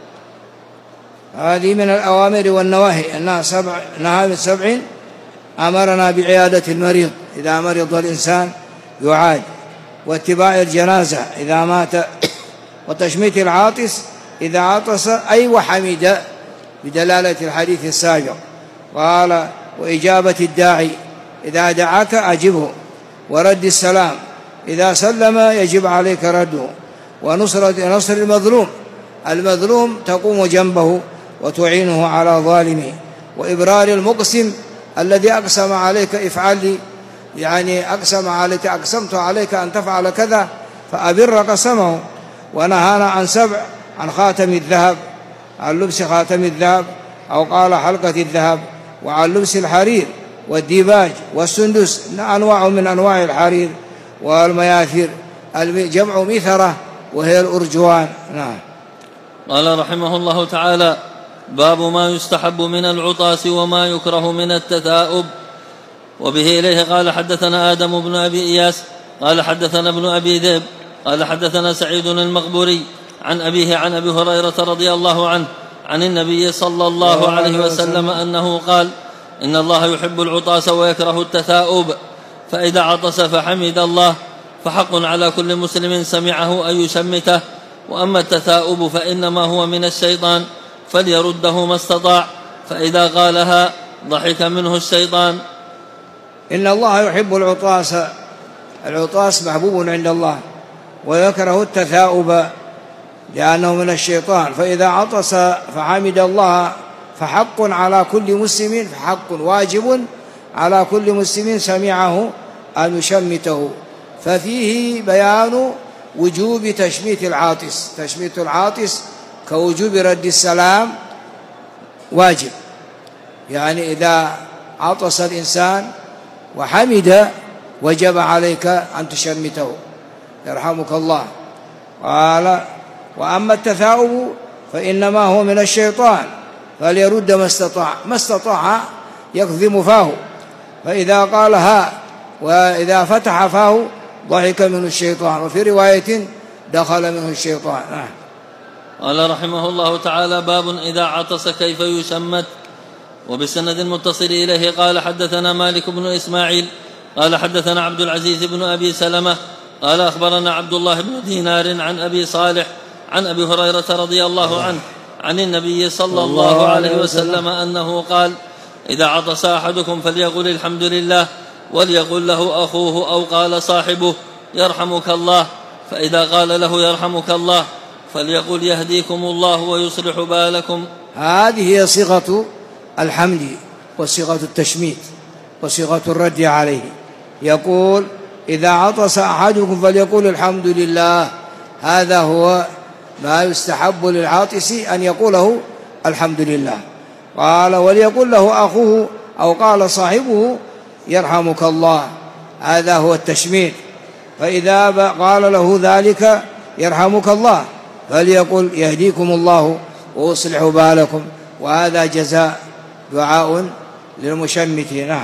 هذه من الأوامر والنواهي أنها سبع. نهى بالسبع: أمرنا بعيادة المريض إذا مرض الإنسان يعاد، واتباع الجنازة إذا مات، وتشميت العاطس إذا عطس أي وحمد بدلالة الحديث السابق. قال: وإجابة الداعي إذا دعاك أجبه، ورد السلام إذا سلم يجب عليك رده، ونصرة نصر المظلوم، المظلوم تقوم جنبه وتعينه على ظالمه، وإبرار المقسم الذي أقسم عليك افعل لي، يعني أقسم عليك أقسمت عليك أن تفعل كذا فأبر قسمه. ونهانا عن سبع: عن خاتم الذهب، عن لبس خاتم الذهب أو قال حلقة الذهب، وعن لبس الحرير والديباج والسندس، أنواع من أنواع الحرير، والمياثر جمع ميثرة وهي الأرجوان. نعم. قال رحمه الله تعالى: باب ما يستحب من العطاس وما يكره من التثاؤب. وبه إليه قال حدثنا آدم بن أبي إياس قال حدثنا ابن أبي ذئب قال حدثنا سعيد المقبوري عن أبيه عن أبي هريرة رضي الله عنه عن النبي صلى الله عليه وسلم أنه قال: إن الله يحب العطاس ويكره التثاؤب، فإذا عطس فحمد الله فحق على كل مسلم سمعه أن يشمته، وأما التثاؤب فإنما هو من الشيطان فليرده ما استطاع، فإذا قالها ضحك منه الشيطان. إن الله يحب العطاس، العطاس محبوب عند الله، ويكره التثاؤب لأنه من الشيطان. فإذا عطس فحمد الله فحق على كل مسلم، فحق واجب على كل مسلم سمعه أن يشمته. ففيه بيان وجوب تشميت العاطس، تشميت العاطس كوجوب رد السلام واجب. يعني إذا عطس الإنسان وحمد وجب عليك أن تشمته، يرحمك الله. قال: وأما التثاؤب فإنما هو من الشيطان فليرد ما استطاع، ما استطاع يكظم فاه، فإذا قالها وإذا فتح فاه ضحك منه الشيطان، وفي رواية دخل منه الشيطان. قال رحمه الله تعالى: باب إذا عطس كيف يشمت. وبسند متصل إليه قال: حدثنا مالك بن إسماعيل قال حدثنا عبد العزيز بن أبي سلمة قال أخبرنا عبد الله بن دينار عن أبي صالح عن أبي هريرة رضي الله عنه عن النبي صلى الله عليه وسلم أنه قال: إذا عطس أحدكم فليقل الحمد لله، وليقل له أخوه أو قال صاحبه يرحمك الله، فإذا قال له يرحمك الله فليقل يهديكم الله ويصلح بالكم. هذه هي صيغة الحمد وصيغة التشميت وصيغة الرد عليه. يقول: إذا عطس أحدكم فليقول الحمد لله، هذا هو ما يستحب للعاطس أن يقوله الحمد لله. قال: وليقول له أخوه أو قال صاحبه يرحمك الله، هذا هو التشميت. فإذا قال له ذلك يرحمك الله فليقل يهديكم الله ويصلح بالكم، وهذا جزاء دعاء للمشمتين. نعم.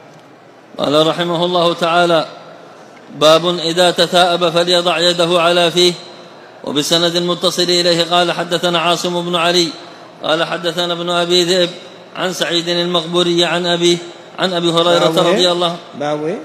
قال رحمه الله تعالى: باب إذا تثاءب فليضع يده على فيه. وبسند متصل إليه قال: حدثنا عاصم بن علي قال حدثنا ابن أبي ذئب عن سعيد المقبوري عن أبيه عن أبي هريرة رضي الله عنه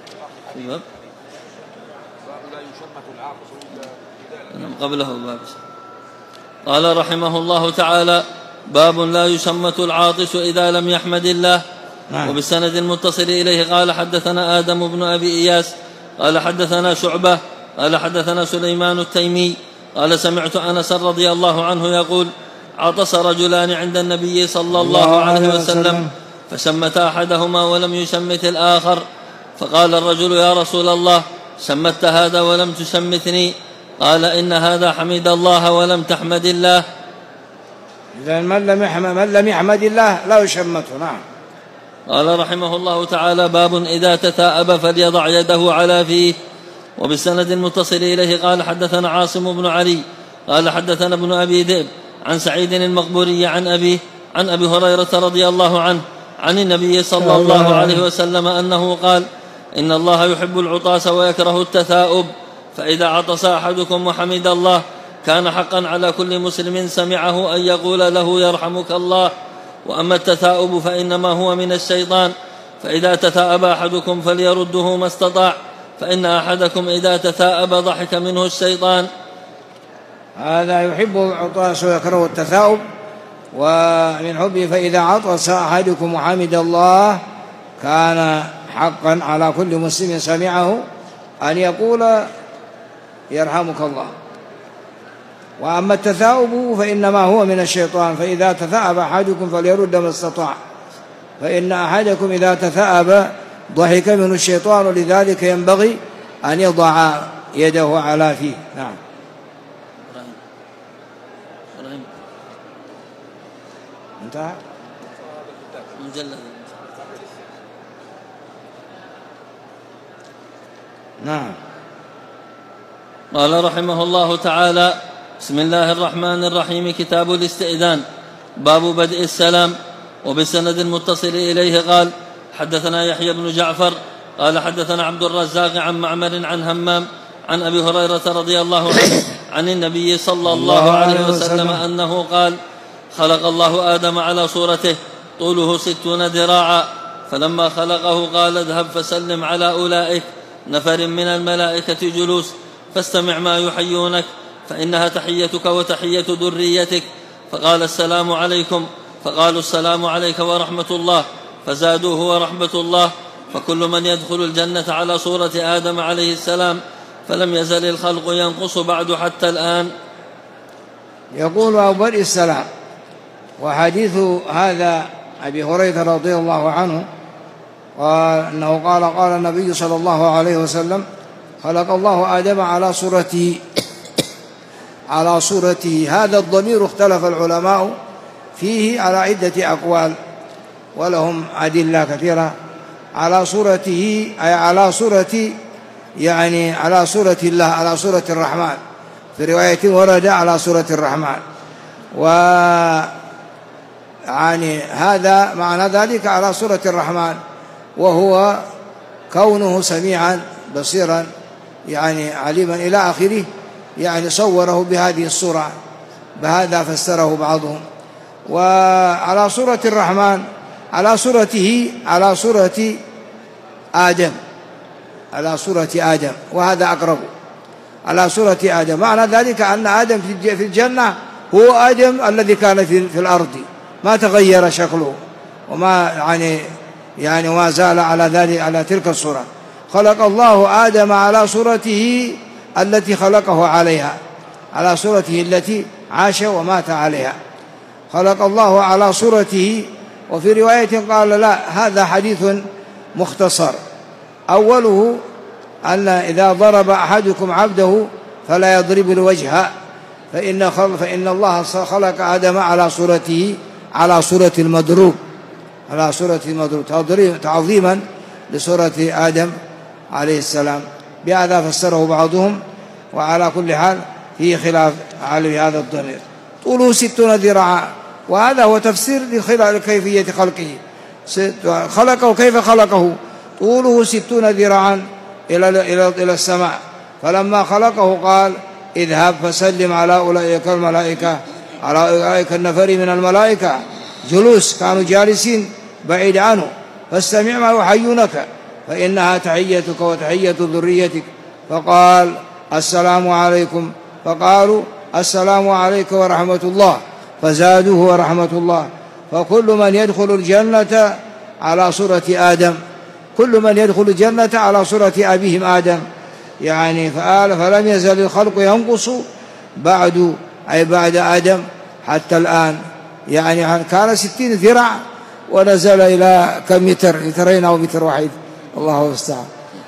قبله باب. قال رحمه الله تعالى: باب لا يشمت العاطس إذا لم يحمد الله. وبسند متصل إليه قال: حدثنا آدم بن أبي إياس قال حدثنا شعبة قال حدثنا سليمان التيمي قال: سمعت أنس رضي الله عنه يقول: عطس رجلان عند النبي صلى الله عليه وسلم فشمت أحدهما ولم يشمت الآخر، فقال الرجل: يا رسول الله، شمت هذا ولم تشمتني؟ قال: إن هذا حمد الله ولم تحمد الله. إذا من لم يحمد, من لم يحمد الله لا يشمته. نعم. قال رحمه الله تعالى: باب إذا تثاءب فليضع يده على فيه. وبالسند المتصل إليه قال: حدثنا عاصم بن علي قال حدثنا ابن أبي ذئب عن سعيد المقبوري عن أبيه عن أبي هريرة رضي الله عنه عن النبي صلى الله عليه وسلم أنه قال: إن الله يحب العطاس ويكره التثاؤب، فإذا عطس أحدكم وحمد الله كان حقا على كل مسلم سمعه أن يقول له يرحمك الله. وأما التثاؤب فإنما هو من الشيطان، فإذا تثاءب أحدكم فليرده ما استطاع، فإن أحدكم إذا تثاءب ضحك منه الشيطان. هذا يحب العطاس ويكره التثاؤب، ومن حبه فإذا عطس أحدكم وحمد الله كان حقا على كل مسلم سمعه أن يقول يرحمك الله. وأما التثاؤب فإنما هو من الشيطان، فإذا تثاءب أحدكم فليرد ما استطاع، فإن أحدكم إذا تثاءب ضحك منه الشيطان، ولذلك ينبغي أن يضع يده على فيه. نعم. انتهى مجلد. نعم. قال رحمه الله تعالى: بسم الله الرحمن الرحيم. كتاب الاستئذان. باب بدء السلام. وبسند المتصل إليه قال: حدثنا يحيى بن جعفر قال حدثنا عبد الرزاق عن معمر عن همام عن أبي هريرة رضي الله عنه عن النبي صلى الله عليه وسلم أنه قال: خلق الله آدم على صورته طوله ستون ذراعا، فلما خلقه قال: اذهب فسلم على أولئك نفر من الملائكة جلوس، فاستمع ما يحيونك، فإنها تحيتك وتحية ذريتك. فقال: السلام عليكم. فقالوا: السلام عليك ورحمة الله. فزادوه: ورحمة الله. فكل من يدخل الجنة على صورة آدم عليه السلام، فلم يزل الخلق ينقص بعد حتى الآن. يقول أبو بدر السلام. وحديث هذا أبي هريرة رضي الله عنه وأنه قال قال النبي صلى الله عليه وسلم: خلق الله آدم على صورته على صورته. هذا الضمير اختلف العلماء فيه على عدة أقوال ولهم أدلة كثيرة. على صورته أي على صورة يعني على صورة الله، على صورة الرحمن. في رواية ورد على صورة الرحمن. و يعني هذا معنى ذلك على صورة الرحمن، وهو كونه سميعا بصيرا يعني عليما إلى آخره، يعني صوره بهذه الصورة، بهذا فسره بعضهم. وعلى صورة الرحمن على صورته على صورة آدم، على صورة آدم، وهذا أقرب. على صورة آدم معنى ذلك أن آدم في الجنة هو آدم الذي كان في الأرض، ما تغير شكله وما يعني يعني وما زال على ذلك على تلك الصورة. خلق الله آدم على صورته التي خلقه عليها، على صورته التي عاش ومات عليها. خلق الله على صورته. وفي رواية قال لا، هذا حديث مختصر. أوله أن إذا ضرب أحدكم عبده فلا يضرب الوجه، فإن, فإن الله خلق آدم على صورته، على صورة المضروب، على صورة المضروب تعظيما لصورة آدم عليه السلام. بهذا فسره بعضهم. وعلى كل حال فيه خلاف على هذا الضمير. طوله ستون ذراعا، وهذا هو تفسير لكيفية خلقه. خلقه كيف خلقه؟ طوله ستون ذراعا إلى إلى السماء. فلما خلقه قال: اذهب فسلم على أولئك الملائكة، على أولئك النفر من الملائكة جلوس كانوا جالسين بعيد عنه، فاستمع ما يحيونك فإنها تحيتك وتحية ذريتك. فقال: السلام عليكم. فقالوا: السلام عليك ورحمة الله، فزادوه ورحمة الله. فكل من يدخل الجنة على صورة آدم، كل من يدخل الجنة على صورة أبيهم آدم، يعني فآل فلم يزل الخلق ينقص بعد أي بعد آدم حتى الآن. يعني كان ستين ذراع ونزل إلى كم متر، مترين أو متر واحد، الله المستعان.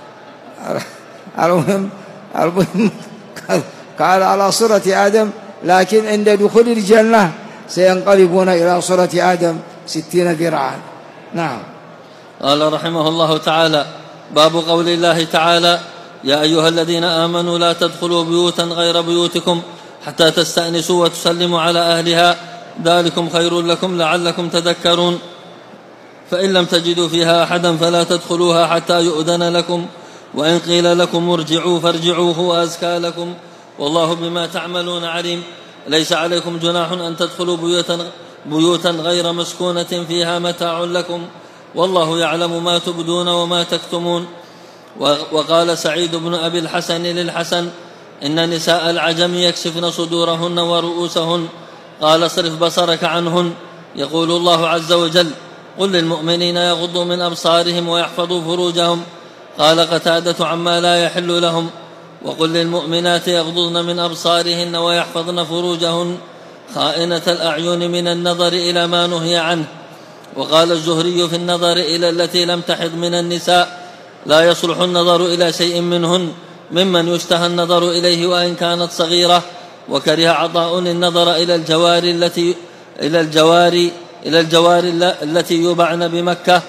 المهم المهم قال على صورة آدم، لكن عند دخول الجنة سينقلبون إلى صورة آدم ستين ذراعا. نعم. قال رحمه الله تعالى: باب قول الله تعالى: يا أيها الذين آمنوا لا تدخلوا بيوتا غير بيوتكم حتى تستأنسوا وتسلموا على أهلها، ذلكم خير لكم لعلكم تذكرون. فإن لم تجدوا فيها أحدا فلا تدخلوها حتى يؤذن لكم، وإن قيل لكم ارجعوا فارجعوا هو أزكى لكم، والله بما تعملون عليم. ليس عليكم جناح أن تدخلوا بيوتا, بيوتا غير مسكونة فيها متاع لكم، والله يعلم ما تبدون وما تكتمون. وقال سعيد بن أبي الحسن للحسن: إن نساء العجم يكشفن صدورهن ورؤوسهن، قال: صرف بصرك عنهن. يقول الله عز وجل: قل للمؤمنين يغضوا من أبصارهم ويحفظوا فروجهم. قال قتادة: عما لا يحل لهم. وقل للمؤمنات يغضضن من أبصارهن ويحفظن فروجهن، خائنة الأعين من النظر إلى ما نهي عنه. وقال الزهري في النظر إلى التي لم تحض من النساء: لا يصلح النظر إلى شيء منهن ممن يشتهى النظر إليه وإن كانت صغيرة. وكره عطاء النظر إلى الجوار التي إلى الجوار إلى الجوار التي يبعن بمكة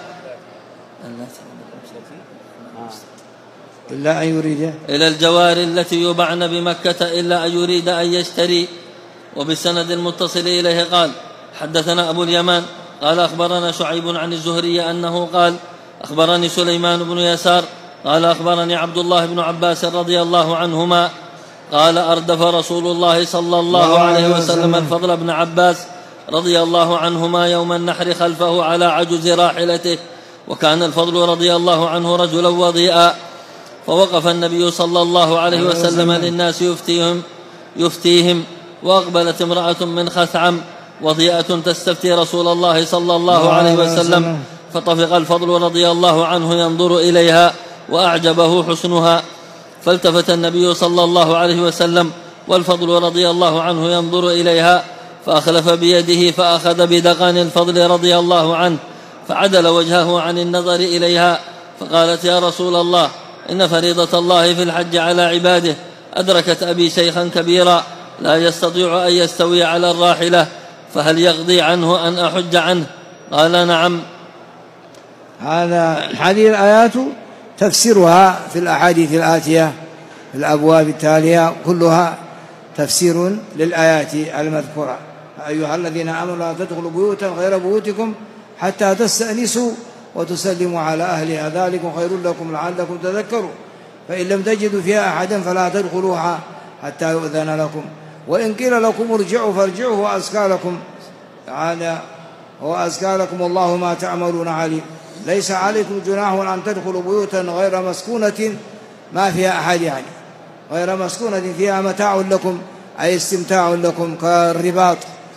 إلا أن يريد إلى الجوار التي يبعن بمكة إلا أن يريد أن يشتري. وبالسند المتصل إليه قال: حدثنا أبو اليمان قال أخبرنا شعيب عن الزهري أنه قال: أخبرني سليمان بن يسار قال أخبرني عبد الله بن عباس رضي الله عنهما قال: أردف رسول الله صلى الله عليه وسلم الفضل بن عباس رضي الله عنهما يوم النحر خلفه على عجز راحلته، وكان الفضل رضي الله عنه رجلا وضيئا. فوقف النبي صلى الله عليه وسلم للناس يفتيهم, يفتيهم وأقبلت امرأة من خثعم وضيئة تستفتي رسول الله صلى الله عليه وسلم، فطفق الفضل رضي الله عنه ينظر إليها وأعجبه حسنها، فالتفت النبي صلى الله عليه وسلم والفضل رضي الله عنه ينظر إليها، فأخلف بيده فأخذ بدقن الفضل رضي الله عنه فعدل وجهه عن النظر إليها، فقالت: يا رسول الله، إن فريضة الله في الحج على عباده أدركت أبي شيخا كبيرا لا يستطيع أن يستوي على الراحلة، فهل يقضي عنه أن أحج عنه؟ قال: نعم. هذا هذه الآيات تفسيرها في الأحاديث الآتية في الأبواب التالية كلها تفسير للآيات المذكورة. أيها الذين آمنوا لا تدخلوا بيوتا غير بيوتكم حتى تستأنسوا وتسلموا على أهلها ذلكم خير لكم لعلكم تذكرون، فإن لم تجدوا فيها أحدا فلا تدخلوها حتى يؤذن لكم، وإن قيل لكم ارجعوا فارجعوا هو أزكى لكم تعالى هو أزكى لكم والله ما تعملون عليم. ليس عليكم جناح أن تدخلوا بيوتا غير مسكونة ما فيها أحد، يعني غير مسكونة فيها متاع لكم أي استمتاع لكم كالرباط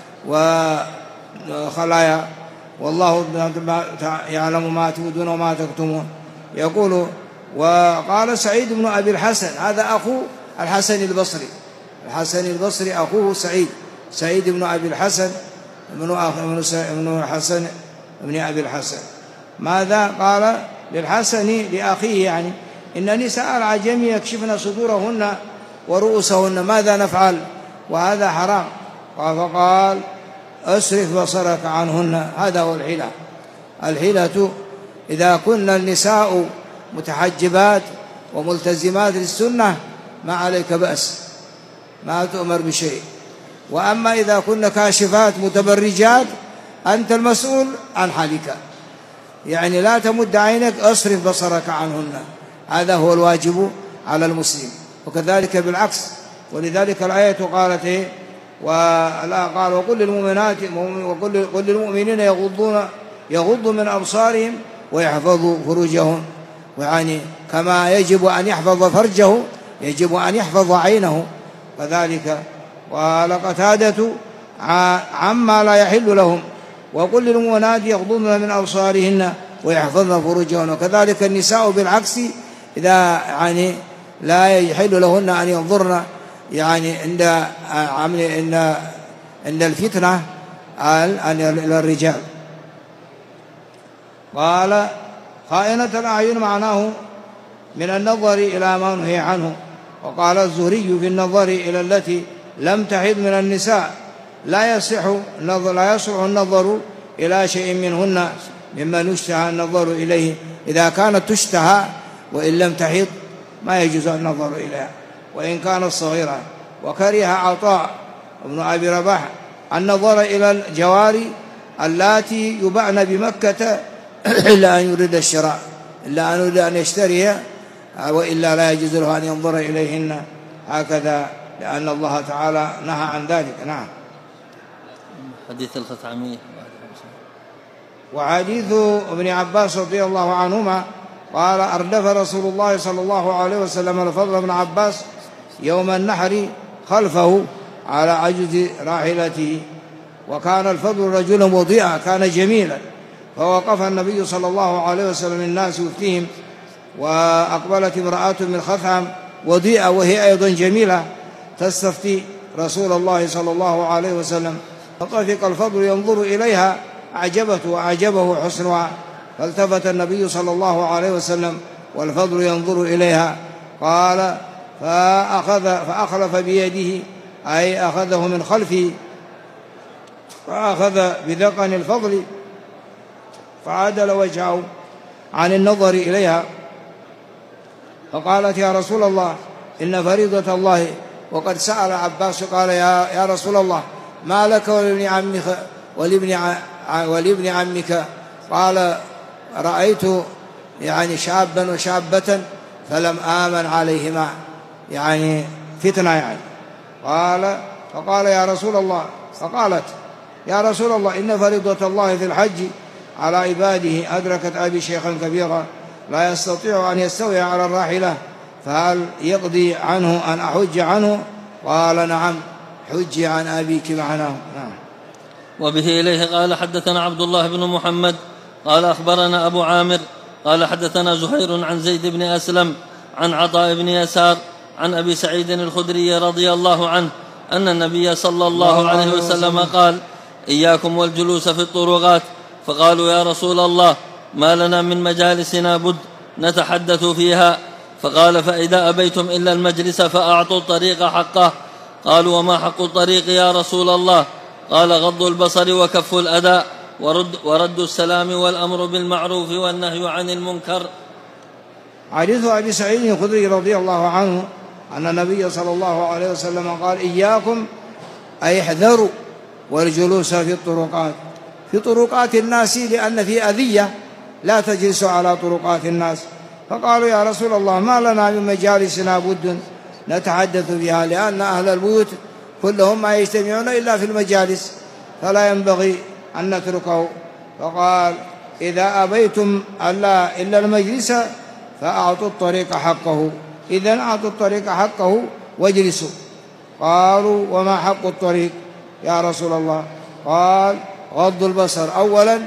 وخلايا، والله يعلم ما تبدون وما تكتمون. يقول: وقال سعيد بن أبي الحسن، هذا أخو الحسن البصري، الحسن البصري أخوه سعيد سعيد بن أبي الحسن ابن ابن الحسن ابن أبي الحسن. ماذا قال للحسن لأخيه؟ يعني إن نساء العجم يكشفن صدورهن ورؤوسهن، ماذا نفعل؟ وهذا حرام. فقال: أسرف بصرك عنهن. هذا هو الحيلة. الحيلة إذا كن النساء متحجبات وملتزمات للسنة ما عليك بأس، ما تؤمر بشيء. وأما إذا كن كاشفات متبرجات أنت المسؤول عن حالك، يعني لا تمد عينك، أصرف بصرك عنهن. هذا هو الواجب على المسلم، وكذلك بالعكس. ولذلك الآية قالت إيه؟ قال: وقل للمؤمنات وقل للمؤمنين يغضون يغضوا من أبصارهم ويحفظوا فروجهم، يعني كما يجب أن يحفظ فرجه يجب أن يحفظ عينه كذلك. وقال قتادة: عما لا يحل لهم. وقل للمؤمنات يغضضن من أبصارهن ويحفظن فروجهن. وكذلك النساء بالعكس، إذا يعني لا يحل لهن أن ينظرن يعني عند عمل عند عند الفتنة إلى الرجال. قال: خائنة الأعين معناه من النظر إلى ما نهي عنه. وقال الزهري في النظر إلى التي لم تحض من النساء: لا يصح النظر لا يصح النظر إلى شيء منهن مما يشتهى النظر إليه، إذا كانت تشتهى وإن لم تحض ما يجوز النظر إليها وإن كانت صغيرة. وكره عطاء ابن أبي رباح النظر إلى الجواري اللاتي يباعن بمكة إلا أن يريد الشراء إلا أن يريد أن يشتريها، وإلا لا يجوز له أن ينظر إليهن هكذا، لأن الله تعالى نهى عن ذلك. نعم. حديث الخثعمية. وحديث ابن عباس رضي الله عنهما قال: أردف رسول الله صلى الله عليه وسلم الفضل بن عباس يوم النحر خلفه على عجز راحلته، وكان الفضل رجلا وضيئا كان جميلا، فوقف النبي صلى الله عليه وسلم الناس يفتيهم، وأقبلت امرأة من خثعم وضيئة وهي أيضا جميلة تستفتي رسول الله صلى الله عليه وسلم، فطفق الفضل ينظر إليها أعجبته وأعجبه حسنها، فالتفت النبي صلى الله عليه وسلم والفضل ينظر إليها. قال: فأخذ فأخلف بيده أي أخذه من خلفه، فأخذ بذقن الفضل فعدل وجهه عن النظر إليها، فقالت: يا رسول الله، إن فريضة الله. وقد سأل عباس قال: يا, يا رسول الله، ما لك ولابن عمك ولابن, ولابن عمك؟ قال: رأيت يعني شابا وشابة فلم آمن عليهما، يعني فتنة يعني. قال فقال: يا رسول الله، فقالت: يا رسول الله، إن فريضة الله في الحج على عباده أدركت أبي شيخا كبيرا لا يستطيع أن يستوي على الراحلة، فهل يقضي عنه أن أحج عنه؟ قال: نعم، حجي عن أبيك معناه. نعم. وبه إليه قال: حدثنا عبد الله بن محمد قال أخبرنا أبو عامر قال حدثنا زهير عن زيد بن أسلم عن عطاء بن يسار عن أبي سعيد الخدري رضي الله عنه أن النبي صلى الله عليه وسلم قال: إياكم والجلوس في الطرقات. فقالوا: يا رسول الله، ما لنا من مجالسنا بد نتحدث فيها. فقال: فإذا أبيتم إلا المجلس فأعطوا الطريق حقه. قالوا: وما حق الطريق يا رسول الله؟ قال: غض البصر وكف الأذى ورد, ورد السلام والأمر بالمعروف والنهي عن المنكر. حديث أبي سعيد الخدري رضي الله عنه أن النبي صلى الله عليه وسلم قال: إياكم أي احذروا والجلوس في الطرقات، في طرقات الناس، لأن في أذية، لا تجلس على طرقات الناس. فقالوا: يا رسول الله، ما لنا من مجالسنا بد نتحدث فيها، لأن أهل البيوت كلهم ما يجتمعون إلا في المجالس، فلا ينبغي أن نتركه. فقال: إذا أبيتم ألا إلا المجلس فأعطوا الطريق حقه. إذن أعطوا الطريق حقه واجلسوا. قالوا: وما حق الطريق يا رسول الله؟ قال: غض البصر. أولا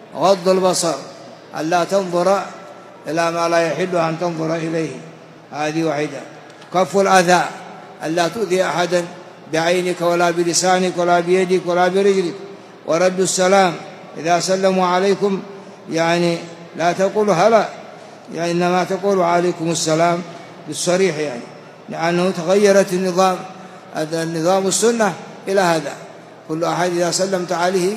غض البصر، ألا تنظر إلى ما لا يحل أن تنظر إليه، هذه واحدة. كف الأذى، ألا تؤذي أحدا بعينك ولا بلسانك ولا بيدك ولا برجلك. ورد السلام، إذا سلموا عليكم يعني لا تقولوا هلا، يعني إنما تقولوا عليكم السلام بالصريح، يعني لأنه تغيرت النظام النظام السنة إلى هذا. كل أحد إذا سلمت عليه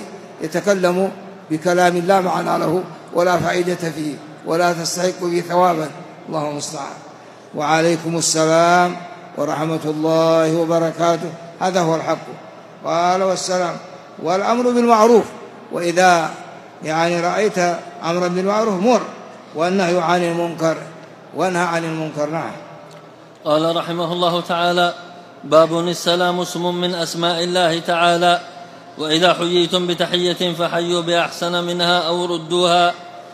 يتكلم بكلام لا معنى له ولا فائدة فيه ولا تستحق به ثوابا، الله المستعان. وعليكم السلام ورحمة الله وبركاته، هذا هو الحق. قال: والسلام والأمر بالمعروف، وإذا يعني رأيت أمرا بالمعروف مر، والنهي عن المنكر وانهى عن المنكر. نعم. قال رحمه الله تعالى: باب السلام اسم من أسماء الله تعالى، وإذا حييتم بتحية فحيوا بأحسن منها أو ردوها.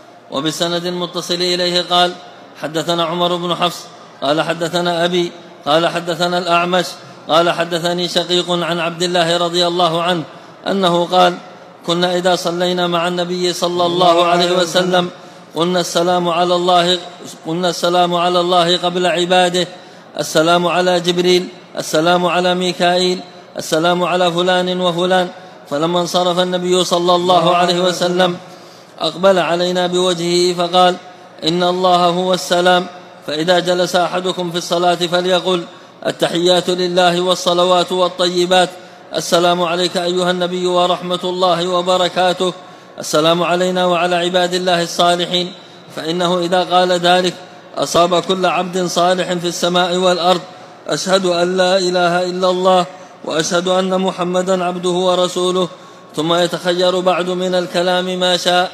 وبسند متصل إليه قال: حدثنا عمر بن حفص قال حدثنا أبي قال حدثنا الأعمش قال حدثني شقيق عن عبد الله رضي الله عنه أنه قال: كنا إذا صلينا مع النبي صلى الله عليه وسلم قلنا السلام على الله قلنا السلام على الله قبل عباده، السلام على جبريل، السلام على ميكائيل، السلام على فلان وفلان. فلما انصرف النبي صلى الله عليه وسلم أقبل علينا بوجهه فقال: إن الله هو السلام، فإذا جلس أحدكم في الصلاة فليقل: التحيات لله والصلوات والطيبات، السلام عليك أيها النبي ورحمة الله وبركاته، السلام علينا وعلى عباد الله الصالحين. فإنه إذا قال ذلك أصاب كل عبد صالح في السماء والأرض. أشهد أن لا إله إلا الله وأشهد أن محمدا عبده ورسوله، ثم يتخير بعد من الكلام ما شاء.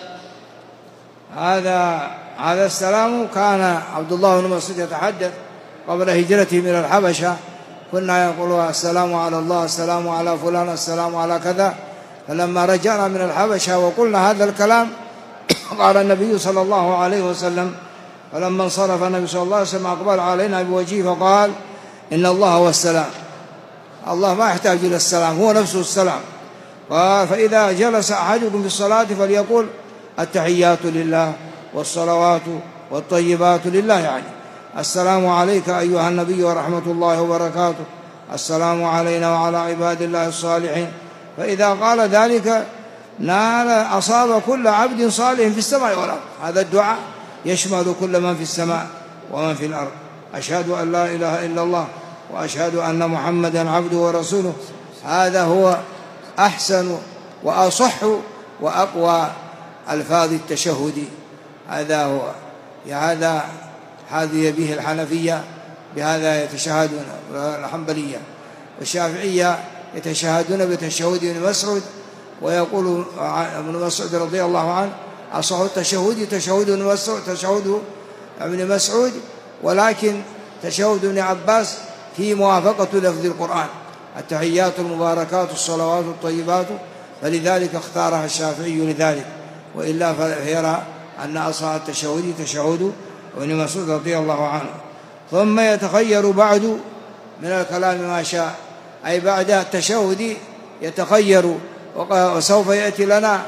هذا هذا السلام كان عبد الله بن مسعود يتحدث قبل هجرته من الحبشة، كنا يقولوا: السلام على الله، السلام على فلان، السلام على كذا. فلما رجعنا من الحبشة وقلنا هذا الكلام قال النبي صلى الله عليه وسلم، فلما انصرف النبي صلى الله عليه وسلم أقبل علينا بوجهه فقال: إن الله هو السلام، الله ما يحتاج إلى السلام، هو نفسه السلام. قال: فإذا جلس أحدكم في الصلاة فليقول: التحيات لله والصلوات والطيبات لله، يعني السلام عليك أيها النبي ورحمة الله وبركاته، السلام علينا وعلى عباد الله الصالحين. فإذا قال ذلك نال أصاب كل عبد صالح في السماء والأرض. هذا الدعاء يشمل كل من في السماء ومن في الأرض. أشهد أن لا إله إلا الله وأشهد أن محمدا عبده ورسوله. هذا هو أحسن وأصح وأقوى ألفاظ التشهد. هذا هو هذا هذه به الحنفية، بهذا يتشهدون، الحنبلية والشافعية يتشهدون بتشهد ابن مسعود. ويقول ابن مسعود رضي الله عنه: أصح التشهد تشهد ابن مسعود تشهد ابن مسعود ولكن تشهد ابن عباس في موافقة لفظ القرآن، التحيات المباركات الصلوات الطيبات، فلذلك اختارها الشافعي لذلك، وإلا فيرى أن أصح التشهد تشهد ابن مسعود رضي الله عنه. ثم يتخير بعد من الكلام ما شاء، أي بعد التشهد يتخير، وسوف يأتي لنا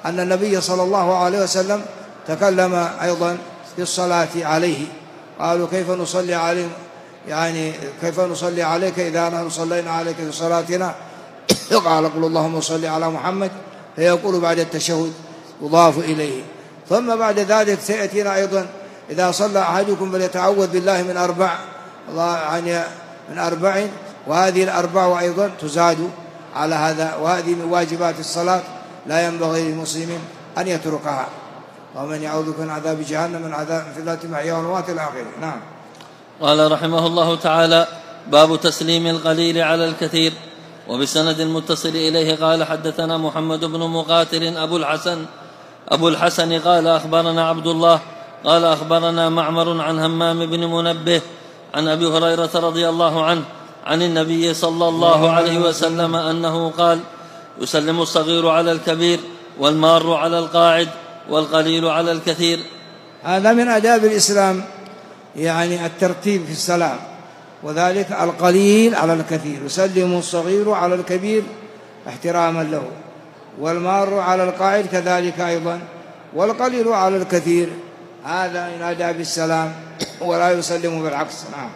أن النبي صلى الله عليه وسلم تكلم أيضا في الصلاة عليه، قالوا كيف نصلي عليه، يعني كيف نصلي عليك إذا نحن صلينا عليك في صلاتنا؟ قال قل اللهم صل على محمد، فيقول بعد التشهد يضاف إليه. ثم بعد ذلك سيأتينا أيضا إذا صلى أحدكم فليتعوذ بالله من أربع، يعني من أربع، وهذه الأربع أيضا تزاد على هذا، وهذه من واجبات الصلاة لا ينبغي للمسلم أن يتركها. ومن يعوذ من عذاب جهنم من عذاب فتنة المحيا والممات إلى آخره. نعم. قال رحمه الله تعالى: باب تسليم القليل على الكثير. وبسند المتصل إليه قال: حدثنا محمد بن مقاتل أبو الحسن أبو الحسن قال: أخبرنا عبد الله قال: أخبرنا معمر عن همام بن منبه عن أبي هريرة رضي الله عنه عن النبي صلى الله عليه وسلم أنه قال: يسلم الصغير على الكبير، والمار على القاعد، والقليل على الكثير. هذا من آداب الإسلام، يعني الترتيب في السلام، وذلك القليل على الكثير، يسلم الصغير على الكبير احتراما له، والمار على القاعد كذلك أيضا، والقليل على الكثير. هذا من آداب السلام، ولا يسلم بالعكس. نعم.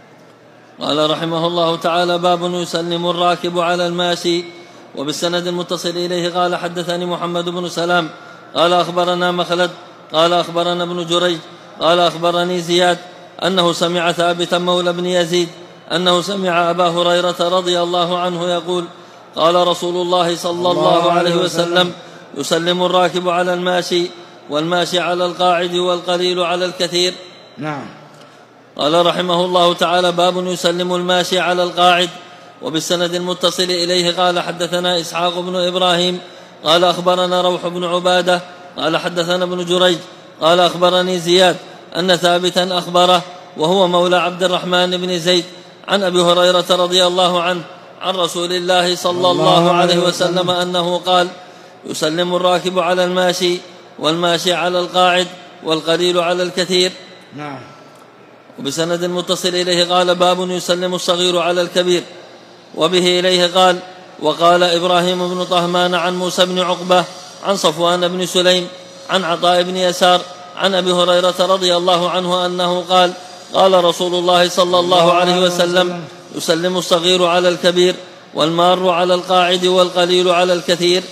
قال رحمه الله تعالى: باب يسلم الراكب على الماشي. وبالسند المتصل إليه قال: حدثني محمد بن سلام قال: أخبرنا مخلد قال: أخبرنا ابن جريج قال: أخبرني زياد أنه سمع ثابتا مولى بن يزيد أنه سمع أبا هريرة رضي الله عنه يقول: قال رسول الله صلى الله عليه وسلم: يسلم الراكب على الماشي، والماشي على القاعد، والقليل على الكثير. نعم. قال رحمه الله تعالى: باب يسلم الماشي على القاعد. وبالسند المتصل إليه قال: حدثنا إسحاق بن إبراهيم قال: أخبرنا روح بن عبادة قال: حدثنا ابن جريج قال: أخبرني زياد أن ثابتا أخبره وهو مولى عبد الرحمن بن زيد عن أبي هريرة رضي الله عنه عن رسول الله صلى الله عليه وسلم أنه قال: يسلم الراكب على الماشي، والماشي على القاعد، والقليل على الكثير. نعم. وبسند متصل إليه قال: باب يسلم الصغير على الكبير. وبه إليه قال: وقال إبراهيم بن طهمان عن موسى بن عقبة عن صفوان بن سليم عن عطاء بن يسار عن أبي هريرة رضي الله عنه أنه قال: قال رسول الله صلى الله عليه وسلم: يسلم الصغير على الكبير، والمار على القاعد، والقليل على الكثير.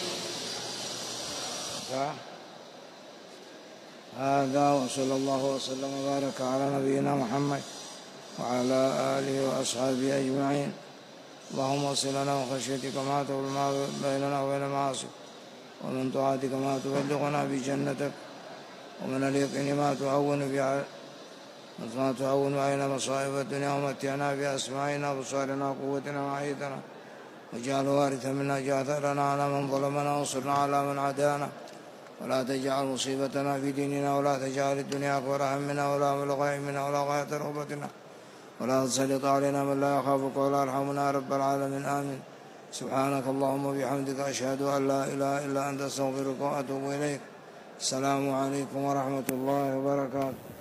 هذا، وصلى الله وسلم وبارك على نبينا محمد وعلى آله وأصحابه أجمعين. اللهم وصل لنا من خشيتك ما تحول بيننا وبين معاصيك، ومن طاعتك ما تبلغنا بجنتك، ومن اليقين ما تهون ما تهون علينا مصائب الدنيا، ومتعنا بأسماعنا وبصارنا وقوتنا وحياتنا، واجعل وارثا منا، اجعل ثأرنا على من ظلمنا، وانصرنا على من عادانا، ولا تجعل مصيبتنا في ديننا، ولا تجعل الدنيا أكبر همنا، ولا مبلغ علمنا، ولا غاية رغبتنا، ولا تسلط علينا من لا يخافك ولا يرحمنا يا رب العالمين. آمين. سبحانك اللهم وبحمدك، أشهد أن لا إله إلا أنت، أستغفرك وأتوب إليك. السلام عليكم ورحمة الله وبركاته.